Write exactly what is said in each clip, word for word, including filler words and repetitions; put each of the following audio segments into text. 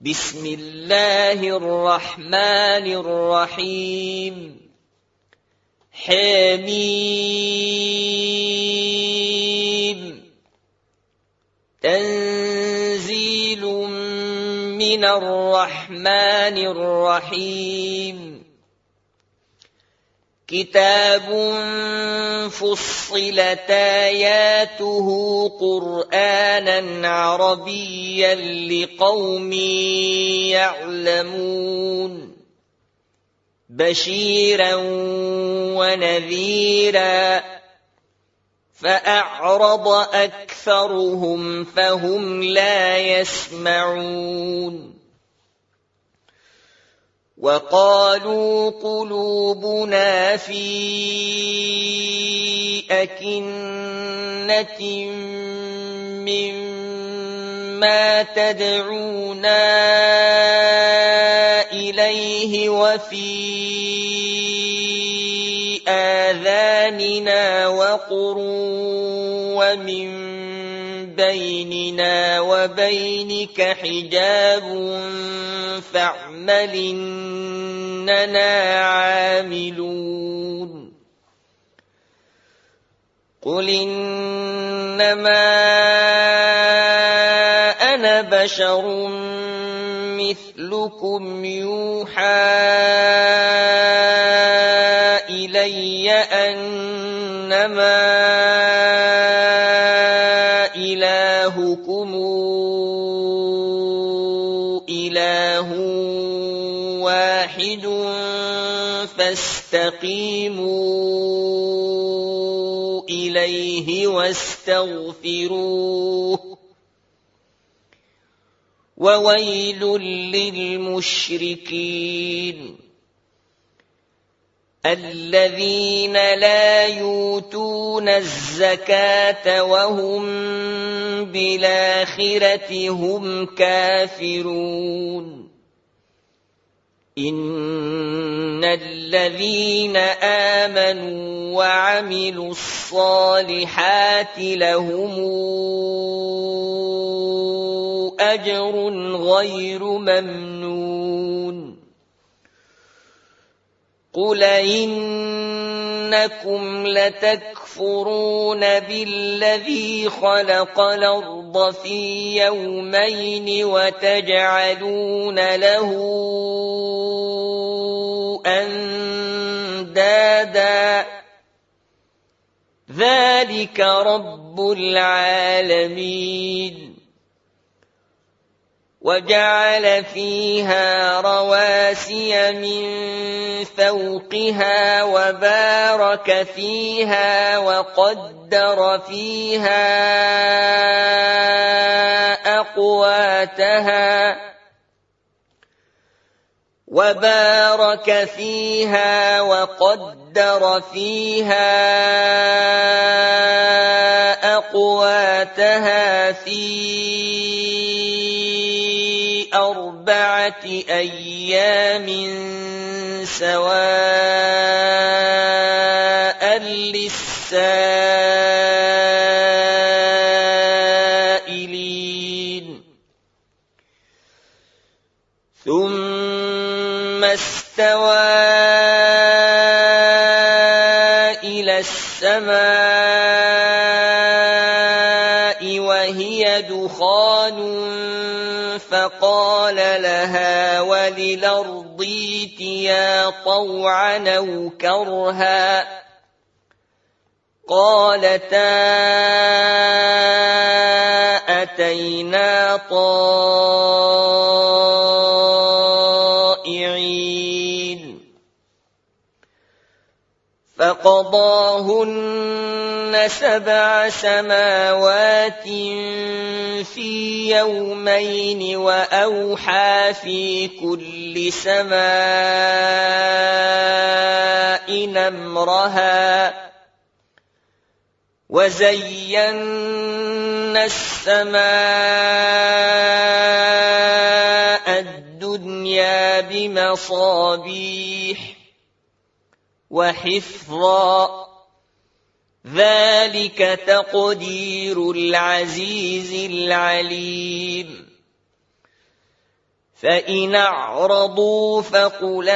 بسم الله الرحمن الرحيم حميم تنزيل من الرحمن الرحيم كتاب فصلت آياته قرآنا عربيا لقوم يعلمون بشيرا ونذيرا فأعرض أكثرهم فهم لا يسمعون وقالوا قلوبنا في أكنة مما تدعونا إليه وفي آذاننا وقر ومن بيننا وبينك حجاب فاعمل إننا عاملون قل إنما أنا بشر مثلكم يوحى إلي أنما إلهكم إله واحد فاستقيموا إليه واستغفروه وويل للمشركين الذين لا يؤتون الزكاة وهم بالآخرة هم كافرون إن الذين آمنوا وعملوا الصالحات لهم أجر غير ممنون قل إنكم لتكفرون بالذي خلق الأرض في يومين وتجعلون له أندادا ذلك رب العالمين وجعل فيها رواسي من فوقها وبارك فيها وقدر فيها أقواتها وبارك فيها وقدر فيها أقواتها في أربعة أيام سواء للسائلين ثم استوى إلى السماء وهي دخان فقال لها وللأرض ائتيا طوعا أو كرها قالتا أتينا طائعين فقضاهن سبع سماوات في يومين وأوحى في كل سماء أمرها وزينا السماء الدنيا بمصابيح وحفظا ذلك تقدير العزيز العليم فإن أعرضوا فقل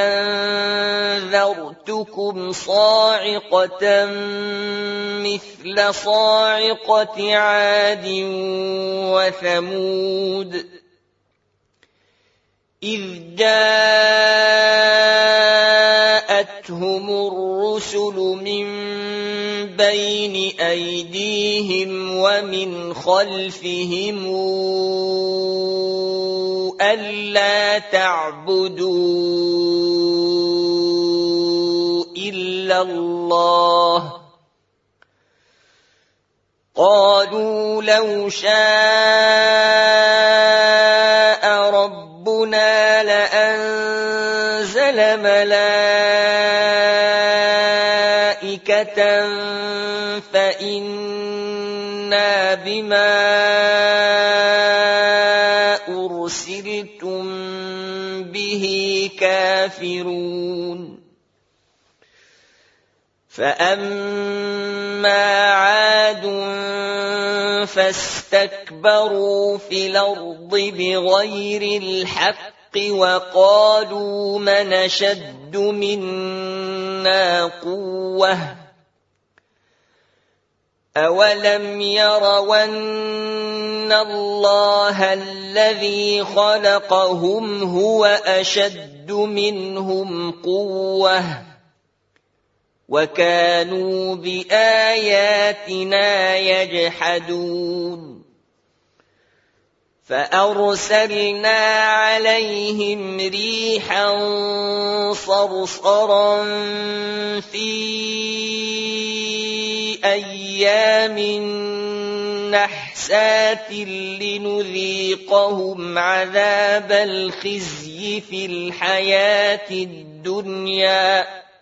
أنذرتكم صاعقة مثل صاعقة عاد وثمود إذ جاءتهم الرسل من بين أيديهم ومن خلفهم ألا تعبدوا إلا الله قالوا لو شاء ربنا لأنزل ملائكة فإنا بما أرسلتم به كافرون فأما عاد فاستكبروا في الأرض بغير الحق وقالوا من أشد منا قوة أولم يروا أن الله الذي خلقهم هو أشد منهم قوة وكانوا بآياتنا يجحدون فأرسلنا عليهم ريحا صرصرا في أيام نحسات لنذيقهم عذاب الخزي في الحياة الدنيا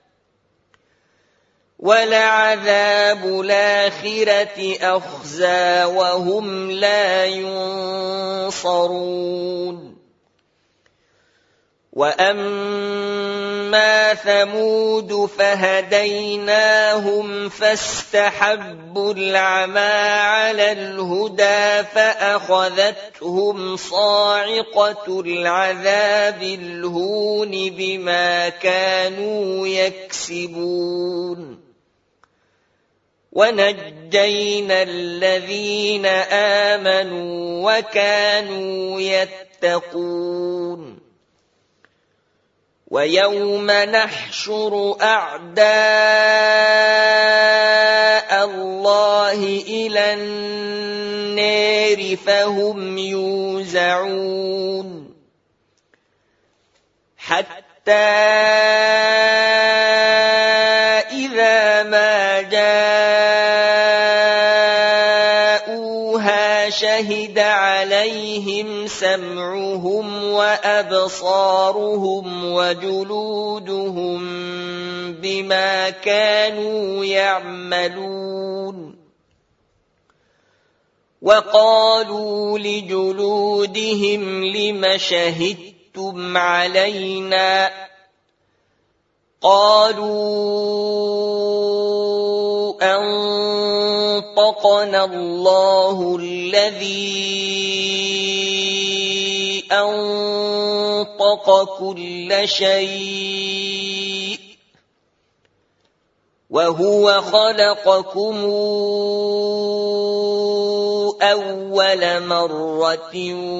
ولعذاب الآخرة أخزى وهم لا ينصرون وأما ثمود فهديناهم فاستحبوا العمى على الهدى فأخذتهم صاعقة العذاب الهون بما كانوا يكسبون ونجينا الذين آمنوا وكانوا يتقون ويوم نحشر أعداء الله إلى النار فهم يوزعون حتى إذا ما جاءوها شهد عليهم سمعهم وأبصارهم وجلودهم بما كانوا يعملون وقالوا لجلودهم لم شهدتم علينا قالوا أنطقنا الله الذي أنطق كل شيء وهو خلقكم أول مرة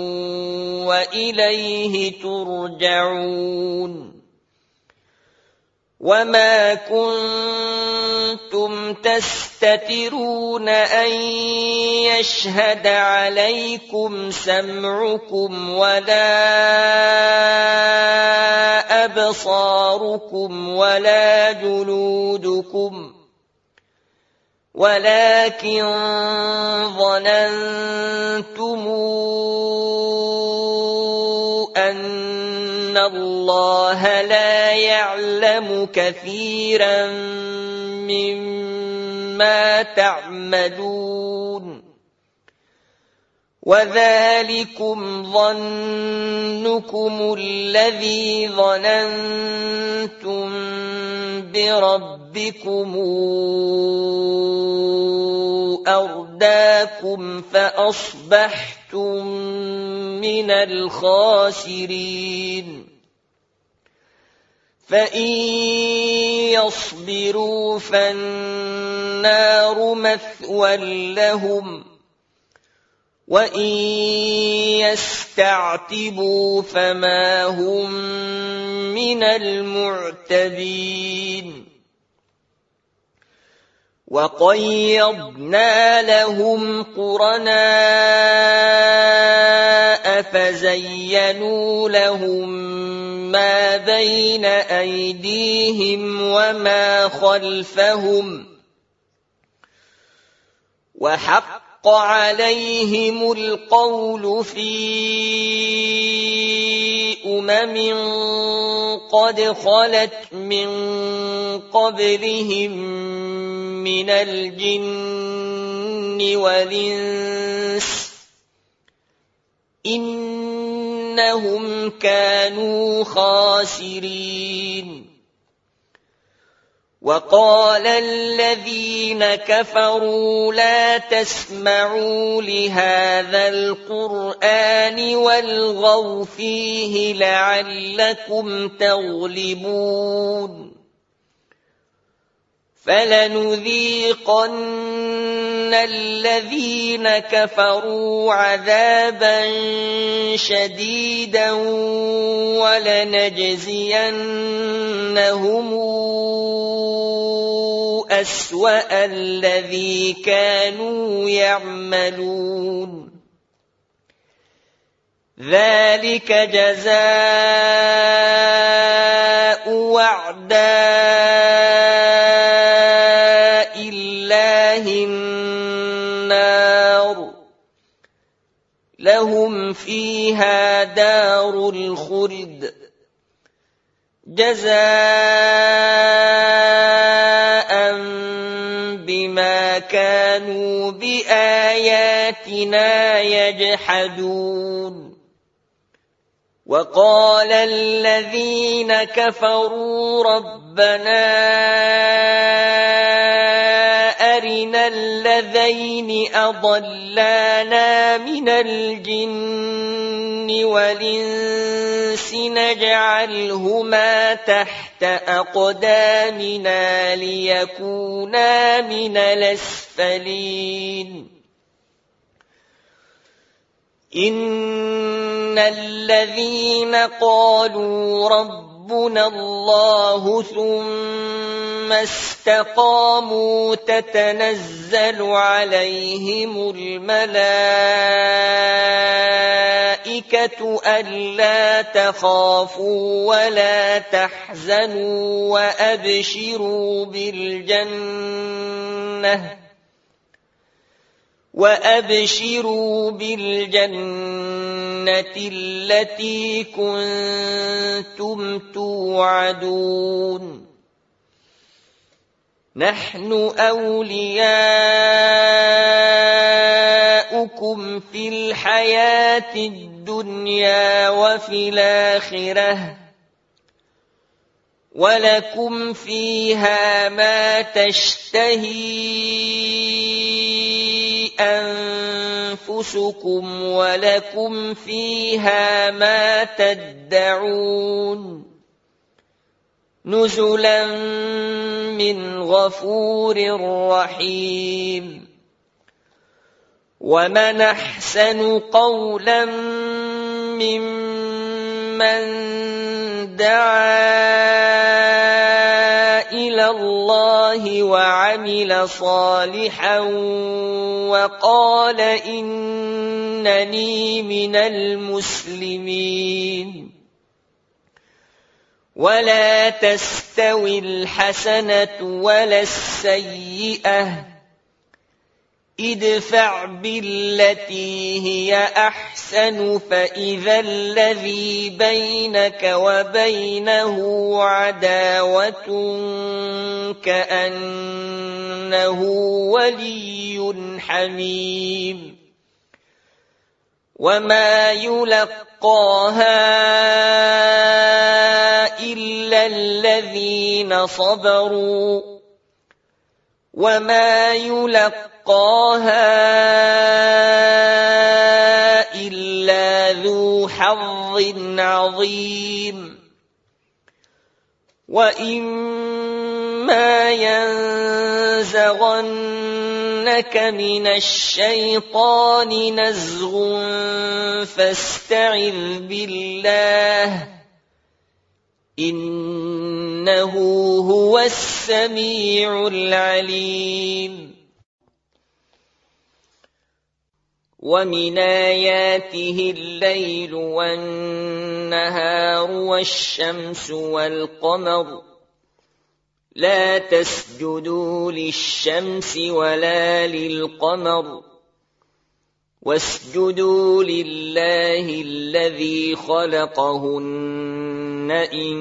وإليه ترجعون وما كنتم تستترون أن يشهد عليكم سمعكم ولا أبصاركم ولا جلودكم ولكن ظننتم أن الله لا يعلم كثيرا مما تعملون وذلكم ظنكم الذي ظننتم بربكم أرداكم فأصبحتم من الخاسرين فإن يصبروا فالنار مثوى لهم وإن يستعتبوا فما هم من المعتبين وقيضنا لهم قرناء فزينوا لهم ما بين أيديهم وما خلفهم وحق عليهم القول في أمم قد خلت من قبلهم من الجن والإنس إنهم كانوا خاسرين وقال الذين كفروا لا تسمعوا لهذا القرآن والغوا فيه لعلكم تغلبون فلنذيقن الذين كفروا عذابا شديدا ولنجزينهم أسوأ الذي كانوا يعملون ذلك جزاء وعداء الله النار لهم فيها دار الخلد جزاء بما كانوا بآياتنا يجحدون وقال الذين كفروا ربنا أرنا الذين أضلانا من الجن والإنس نجعلهما تحت أقدامنا ليكونا من الأسفلين إن الذين قالوا ربنا الله ثم استقاموا تتنزل عليهم الملائكة ألا تخافوا ولا تحزنوا وأبشروا بالجنة وأبشروا بالجنة التي كنتم توعدون نحن أولياؤكم في الحياة الدنيا وفي الآخرة ولكم فيها ما تشتهي أنفسكم ولكم فيها ما تدعون نزلا من غفور رحيم ومن أحسن قولا ممن دعا إلى الله وعمل صالحا وقال إنني من المسلمين ولا تستوي الحسنة ولا السيئة ادفع بالتي هي أحسن فإذا الذي بينك وبينه عداوة كأنه ولي حميم وما يلقاها إلا الذين صبروا وما يلقاها يلقاها إلا ذو حظ عظيم وإما ينزغنك من الشيطان نزغ فاستعذ بالله إنه هو السميع العليم ومن آياته الليل والنهار والشمس والقمر لا تسجدوا للشمس ولا للقمر واسجدوا لله الذي خلقهن إن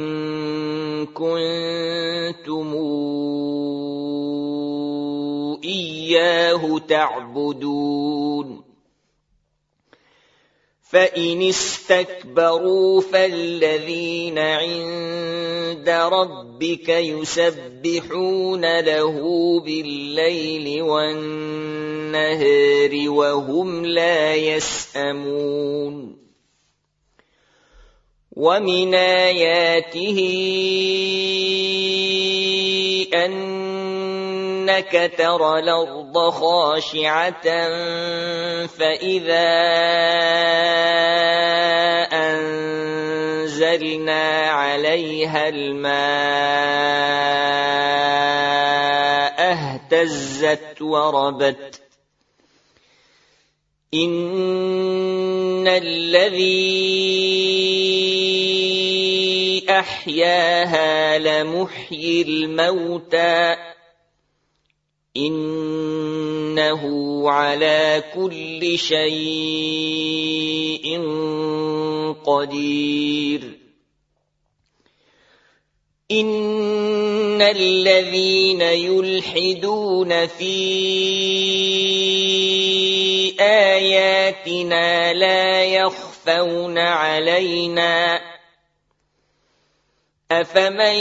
كنتم إياه تعبدون فإن استكبروا فالذين عند ربك يسبحون له بالليل والنهار وهم لا يسأمون ومن آياته أنك ترى الأرض خاشعة فإذا أنزلنا عليها الماء اهتزت وربت إن الذي أحياها لمحيي الموتى إنه على كل شيء قدير إن الذين يلحدون في آياتنا لا يخفون علينا أفمن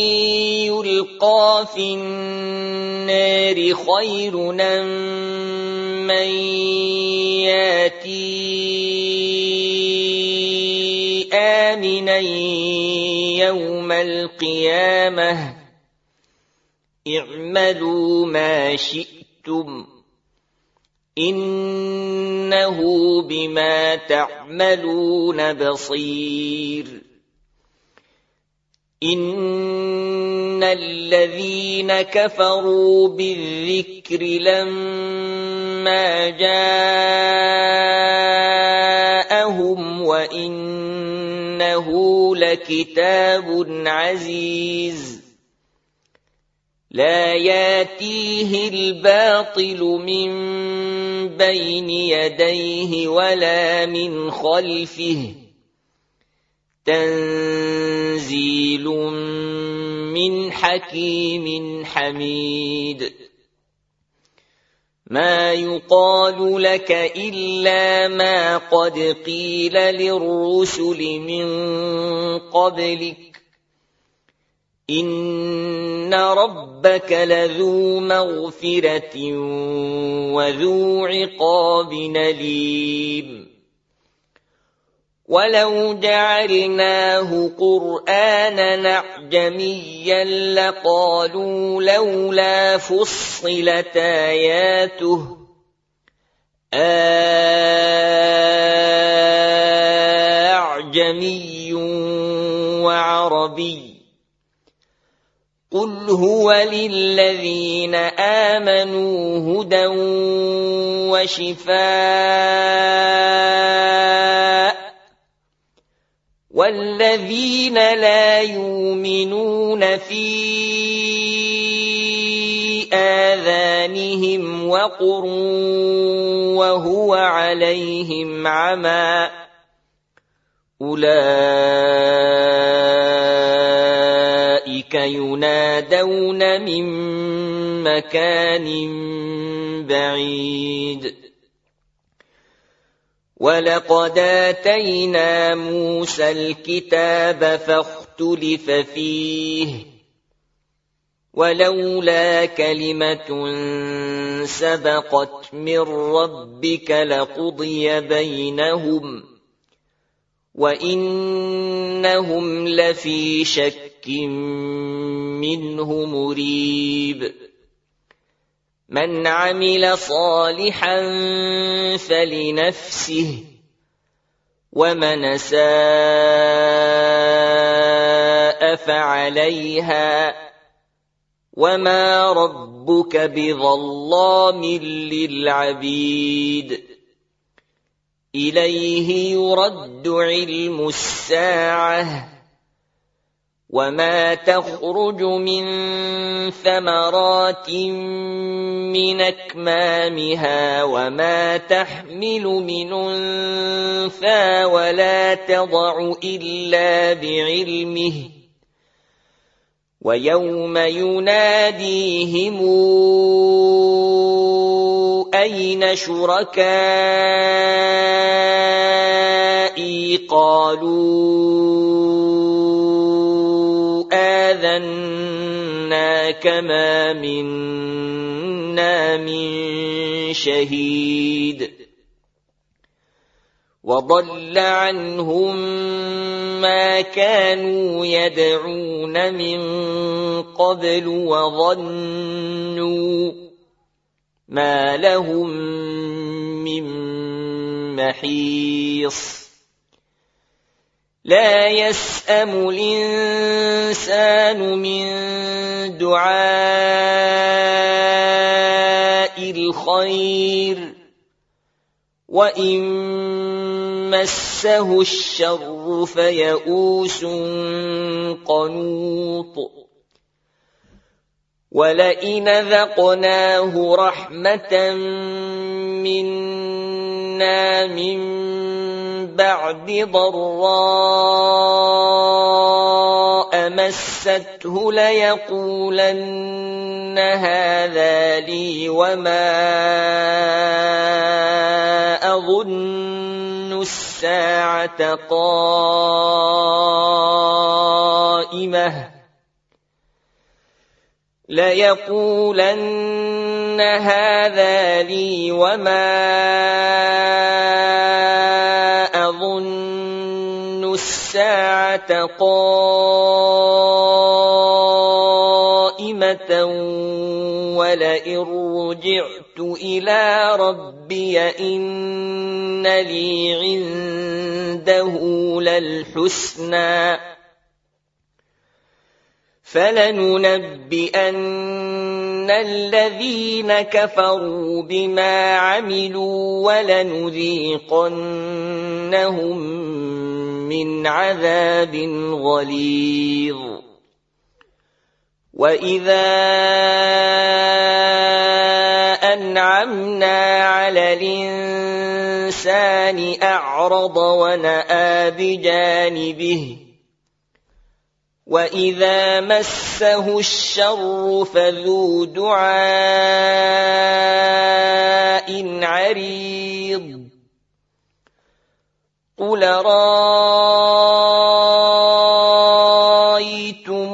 يلقى في النار خير أم من ياتي آمنا يوم القيامة اعملوا ما شئتم إنه بما تعملون بصير إن الذين كفروا بالذكر لما جاءهم وإنه لكتاب عزيز لا ياتيه الباطل من بين يديه ولا من خلفه تنزيل من حكيم حميد ما يقال لك إلا ما قد قيل للرسل من قبلك إن ربك لذو مغفرة وذو عقاب أليم ولو جعلناه قرآنا أعجميا لقالوا لولا فصلت آياته أعجمي وعربي قل هو للذين آمنوا هدى وشفاء والذين لا يؤمنون في آذانهم وقر وهو عليهم عمى أولئك ينادون من مكان بعيد ولقد آتينا موسى الكتاب فاختلف فيه ولولا كلمة سبقت من ربك لقضي بينهم وإنهم لفي شك منه مريب من عمل صالحا فلنفسه ومن أساء فعليها وما ربك بظلام للعبيد إليه يرد علم الساعة وما تخرج من ثمرات من أكمامها وما تحمل من أنثى ولا تضع إلا بعلمه ويوم يناديهم أين شركائي قالوا آذناك ما منا من شهيد وضل عنهم ما كانوا يدعون من قبل وظنوا ما لهم من محيص لا يسأم الإنسان من دعاء الخير وإن مسه الشر فيئوس قنوط ولئن ذقناه رحمة منا من بعد ضراء مسته ليقولن هذا لي وما أظن الساعة قائمة ليقولن هذا لي وما أظن الساعة قائمة ولئن رجعت إلى ربي إن لي عنده للحسنى فلننبئن الذين كفروا بما عملوا ولنذيقنهم من عذاب غليظ وإذا أنعمنا على الإنسان أعرض ونأى بجانبه وإذا مسه الشر فذو دعاء عريض قل رأيتم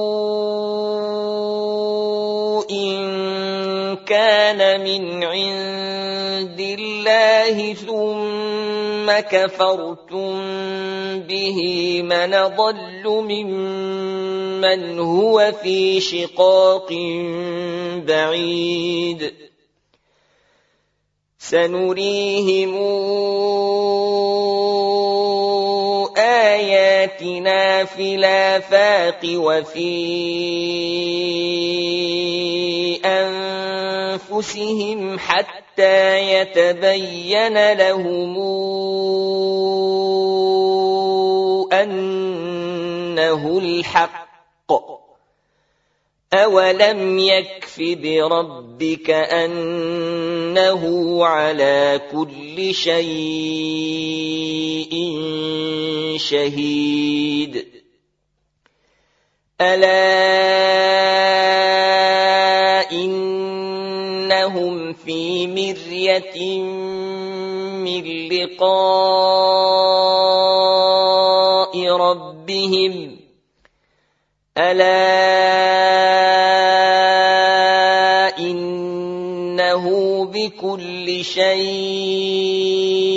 إن كان من عند الله ثم كفرتم به من ضل ممن هو في شقاق بعيد سنريهم آياتنا في الآفاق وفي أنفسهم حتى يتبين لهم أنه الحق أولم يكف بربك أنه على كل شيء شهيد ألا إنهم في مرية من لقاء ربهم ألا إنه بكل شيء